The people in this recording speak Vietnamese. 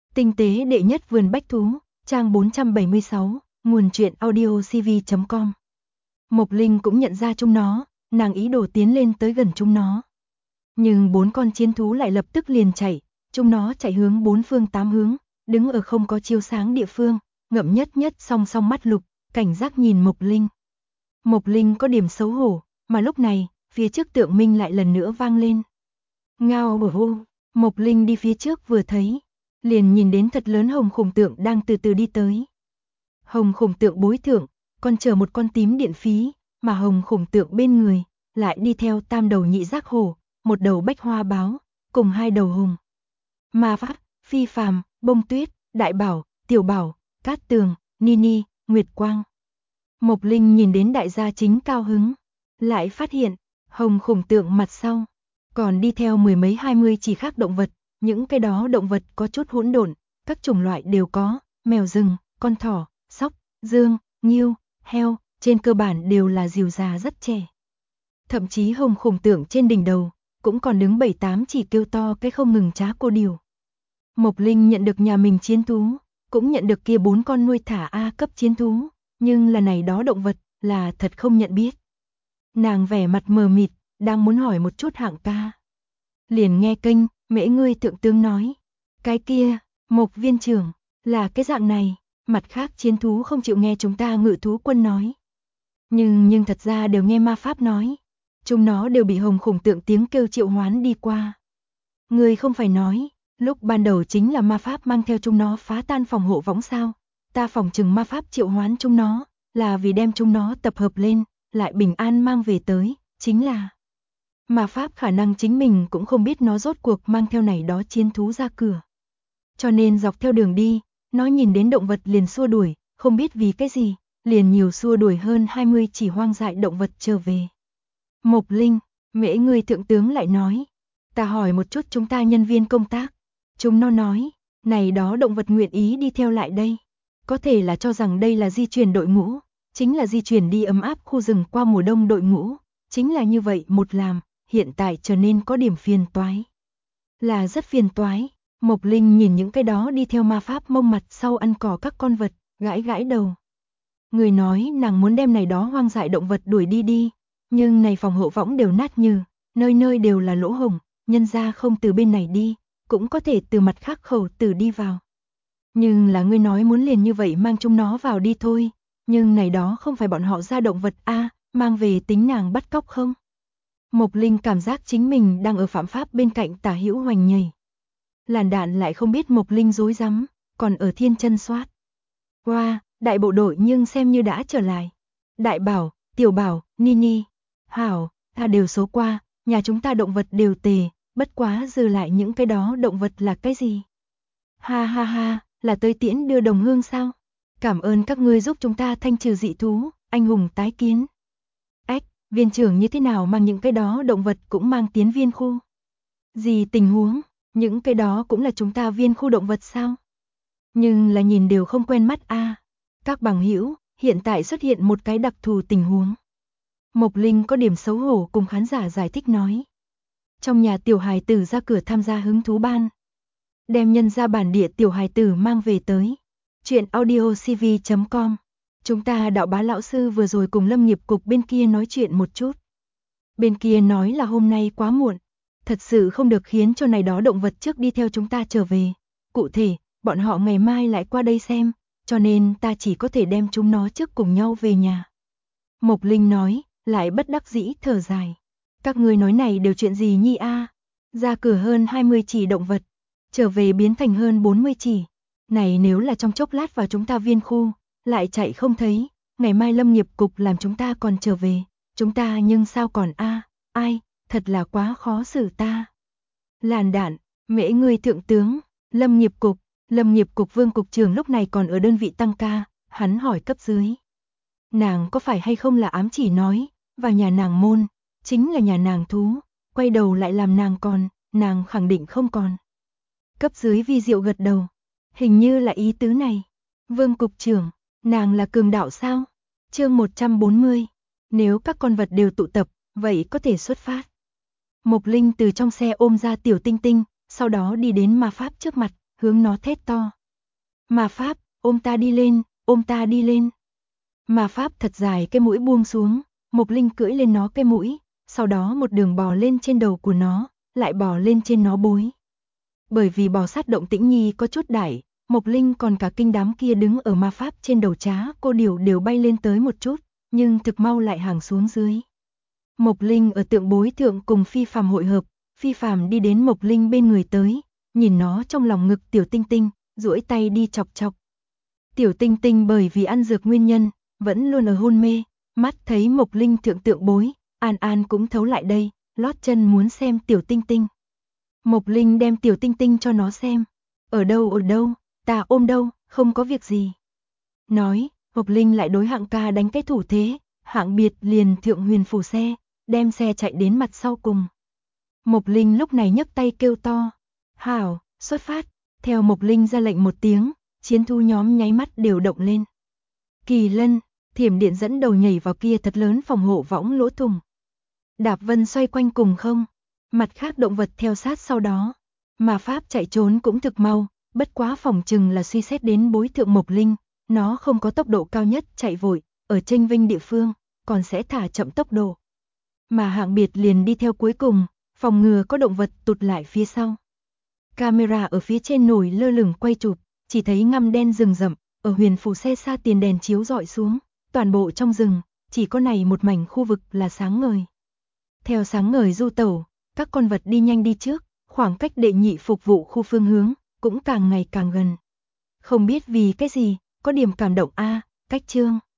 Tinh tế đệ nhất vườn bách thú, trang 476, nguồn truyện audiocv.com. Mộc Linh cũng nhận ra chúng nó, nàng ý đồ tiến lên tới gần chúng nó. Nhưng 4 con chiến thú lại lập tức liền chạy, chúng nó chạy hướng 4 phương 8 hướng, đứng ở không có chiếu sáng địa phương, ngậm nhất nhất song song mắt lục, cảnh giác nhìn Mộc Linh. Mộc Linh có điểm xấu hổ, mà lúc này, phía trước tượng minh lại lần nữa vang lên. Ngao bổ hô, Mộc Linh đi phía trước vừa thấy, liền nhìn đến thật lớn hồng khủng tượng đang từ từ đi tới. Hồng khủng tượng bối thượng, còn chở một con tím điện phí, mà hồng khủng tượng bên người, lại đi theo tam đầu nhị giác hổ, một đầu bách hoa báo, cùng 2 đầu hùng. Ma Pháp, Phi Phàm, Bông Tuyết, Đại Bảo, Tiểu Bảo, Cát Tường, Nini, Nguyệt Quang. Mộc Linh nhìn đến đại gia chính cao hứng, lại phát hiện, hồng khủng tượng mặt sau, còn đi theo 10 mấy 20 chỉ khác động vật, những cái đó động vật có chút hỗn độn, các chủng loại đều có, mèo rừng, con thỏ, sóc, dương, nghêu, heo, trên cơ bản đều là rìu già rất trẻ. Thậm chí hồng khủng tượng trên đỉnh đầu, cũng còn đứng 7-8 chỉ kêu to cái không ngừng trá cô điều. Mộc Linh nhận được nhà mình chiến thú, cũng nhận được kia 4 con nuôi thả A cấp chiến thú, nhưng là này đó động vật, là thật không nhận biết. Nàng vẻ mặt mờ mịt, đang muốn hỏi một chút hạng ca. Liền nghe kênh, Mễ ngươi thượng tướng nói. Cái kia, Mộc viên trưởng, là cái dạng này, mặt khác chiến thú không chịu nghe chúng ta ngự thú quân nói. Nhưng thật ra đều nghe ma pháp nói. Chúng nó đều bị hồng khủng tượng tiếng kêu triệu hoán đi qua. Ngươi không phải nói, lúc ban đầu chính là ma pháp mang theo chúng nó phá tan phòng hộ võng sao. Ta phòng chừng ma pháp triệu hoán chúng nó, là vì đem chúng nó tập hợp lên, lại bình an mang về tới, chính là ma pháp khả năng chính mình cũng không biết nó rốt cuộc mang theo này đó chiến thú ra cửa. Cho nên dọc theo đường đi, nó nhìn đến động vật liền xua đuổi, không biết vì cái gì, liền nhiều xua đuổi hơn 20 chỉ hoang dại động vật trở về. Mộc Linh, Mễ ngươi thượng tướng lại nói, ta hỏi một chút chúng ta nhân viên công tác. Chúng nó nói, này đó động vật nguyện ý đi theo lại đây. Có thể là cho rằng đây là di chuyển đội ngũ, chính là di chuyển đi ấm áp khu rừng qua mùa đông đội ngũ, chính là như vậy một làm, hiện tại trở nên có điểm phiền toái. Là rất phiền toái, Mộc Linh nhìn những cái đó đi theo ma pháp mông mặt sau ăn cỏ các con vật, gãi gãi đầu. Người nói nàng muốn đem này đó hoang dại động vật đuổi đi đi, nhưng này phòng hộ võng đều nát như, nơi nơi đều là lỗ hổng, nhân ra không từ bên này đi, cũng có thể từ mặt khác khẩu tử đi vào. Nhưng là ngươi nói muốn liền như vậy mang chúng nó vào đi thôi, nhưng này đó không phải bọn họ ra động vật a, mang về tính nàng bắt cóc không? Mộc Linh cảm giác chính mình đang ở phạm pháp bên cạnh Tả Hữu hoành nhảy. Làn đạn lại không biết Mộc Linh rối rắm, còn ở thiên chân soát. Wow, đại bộ đội nhưng xem như đã trở lại. Đại Bảo, Tiểu Bảo, Nini, Hảo, ta đều số qua, nhà chúng ta động vật đều tề, bất quá dư lại những cái đó động vật là cái gì? Ha ha ha, là tới tiễn đưa đồng hương sao? Cảm ơn các ngươi giúp chúng ta thanh trừ dị thú, anh hùng tái kiến. Ách, viên trưởng như thế nào mang những cái đó động vật cũng mang tiến viên khu? Gì tình huống, những cái đó cũng là chúng ta viên khu động vật sao? Nhưng là nhìn đều không quen mắt a. Các bằng hữu, hiện tại xuất hiện một cái đặc thù tình huống. Mộc Linh có điểm xấu hổ cùng khán giả giải thích nói. Trong nhà tiểu hài tử ra cửa tham gia hứng thú ban. Đem nhân ra bản địa tiểu hài tử mang về tới. Chuyện audiocv.com. Chúng ta đạo bá lão sư vừa rồi cùng lâm nghiệp cục bên kia nói chuyện một chút. Bên kia nói là hôm nay quá muộn. Thật sự không được khiến cho này đó động vật trước đi theo chúng ta trở về. Cụ thể, bọn họ ngày mai lại qua đây xem, cho nên ta chỉ có thể đem chúng nó trước cùng nhau về nhà. Mộc Linh nói, lại bất đắc dĩ thở dài. Các ngươi nói này đều chuyện gì nhi a? Ra cửa hơn 20 chỉ động vật, trở về biến thành hơn 40 chỉ. Này nếu là trong chốc lát vào chúng ta viên khu, lại chạy không thấy, ngày mai lâm nghiệp cục làm chúng ta còn trở về, chúng ta nhưng sao còn a? Ai, thật là quá khó xử ta. Làn đạn, Mễ ngươi thượng tướng, lâm nghiệp cục Vương cục trưởng lúc này còn ở đơn vị tăng ca, hắn hỏi cấp dưới. Nàng có phải hay không là ám chỉ nói, vào nhà nàng môn, chính là nhà nàng thú, quay đầu lại làm nàng còn, nàng khẳng định không còn. Cấp dưới vi diệu gật đầu, hình như là ý tứ này. Vương cục trưởng, nàng là cường đạo sao? Chương 140, nếu các con vật đều tụ tập, vậy có thể xuất phát. Mộc Linh từ trong xe ôm ra tiểu tinh tinh, sau đó đi đến ma pháp trước mặt, hướng nó thét to. Ma pháp, ôm ta đi lên, ôm ta đi lên. Ma pháp thật dài cái mũi buông xuống, Mộc Linh cưỡi lên nó cái mũi, sau đó một đường bò lên trên đầu của nó, lại bò lên trên nó bối. Bởi vì bò sát động tĩnh nhi có chút đại, Mộc Linh còn cả kinh đám kia đứng ở ma pháp trên đầu trá cô điều đều bay lên tới một chút, nhưng thực mau lại hàng xuống dưới. Mộc Linh ở tượng bối thượng cùng Phi Phàm hội hợp, Phi Phàm đi đến Mộc Linh bên người tới, nhìn nó trong lòng ngực Tiểu Tinh Tinh, duỗi tay đi chọc chọc. Tiểu Tinh Tinh bởi vì ăn dược nguyên nhân, vẫn luôn ở hôn mê, mắt thấy Mộc Linh thượng tượng bối, An An cũng thấu lại đây, lót chân muốn xem Tiểu Tinh Tinh. Mộc Linh đem Tiểu Tinh Tinh cho nó xem. Ở đâu, ta ôm đâu, không có việc gì. Nói, Mộc Linh lại đối Hạng ca đánh cái thủ thế, Hạng biệt liền thượng huyền phù xe, đem xe chạy đến mặt sau cùng. Mộc Linh lúc này nhấc tay kêu to. Hảo, xuất phát. Theo Mộc Linh ra lệnh một tiếng, chiến thu nhóm nháy mắt đều động lên. Kỳ Lân, Thiểm Điện dẫn đầu nhảy vào kia thật lớn phòng hộ võng lỗ thủng. Đạp Vân xoay quanh cùng không. Mặt khác động vật theo sát sau đó. Mà pháp chạy trốn cũng thực mau, bất quá phòng chừng là suy xét đến bối thượng Mộc Linh, nó không có tốc độ cao nhất chạy vội, ở tranh vinh địa phương, còn sẽ thả chậm tốc độ. Mà Hạng biệt liền đi theo cuối cùng, phòng ngừa có động vật tụt lại phía sau. Camera ở phía trên nổi lơ lửng quay chụp, chỉ thấy ngăm đen rừng rậm, ở huyền phù xe xa tiền đèn chiếu rọi xuống, toàn bộ trong rừng, chỉ có này một mảnh khu vực là sáng ngời. Theo sáng ngời du tẩu, các con vật đi nhanh đi trước, khoảng cách đệ nhị phục vụ khu phương hướng, cũng càng ngày càng gần. Không biết vì cái gì, có điểm cảm động a, cách chương.